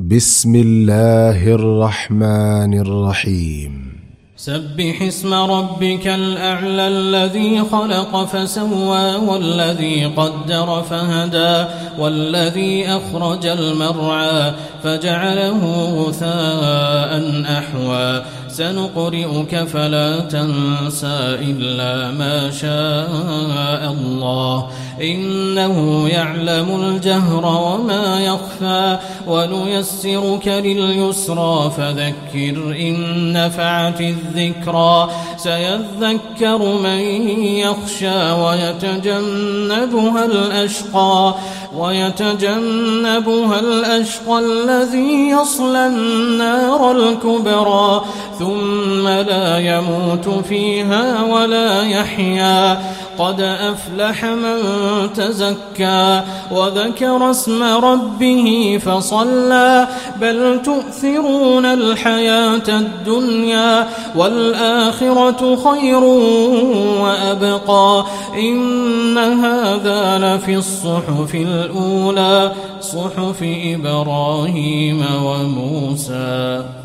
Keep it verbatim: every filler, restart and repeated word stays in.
بسم الله الرحمن الرحيم سبح اسم ربك الأعلى الذي خلق فسوى والذي قدر فهدى والذي أخرج المرعى فجعله غثاء أحوى سنقرئك فلا تنسى إلا ما شاء الله إنه يعلم الجهر وما يخفى ونيسرك لليسرى فذكر إن نفعت الذكرى سيذكر من يخشى ويتجنبها الأشقى ويتجنبها الأشقى الذي يصلى النار الكبرى ثم لا يموت فيها ولا يحيا قد أفلح من تزكى وذكر اسم ربه فصلى بل تؤثرون الحياة الدنيا والآخرة خير وأبقى إن هذا لفي الصحف الأولى صحف إبراهيم وموسى.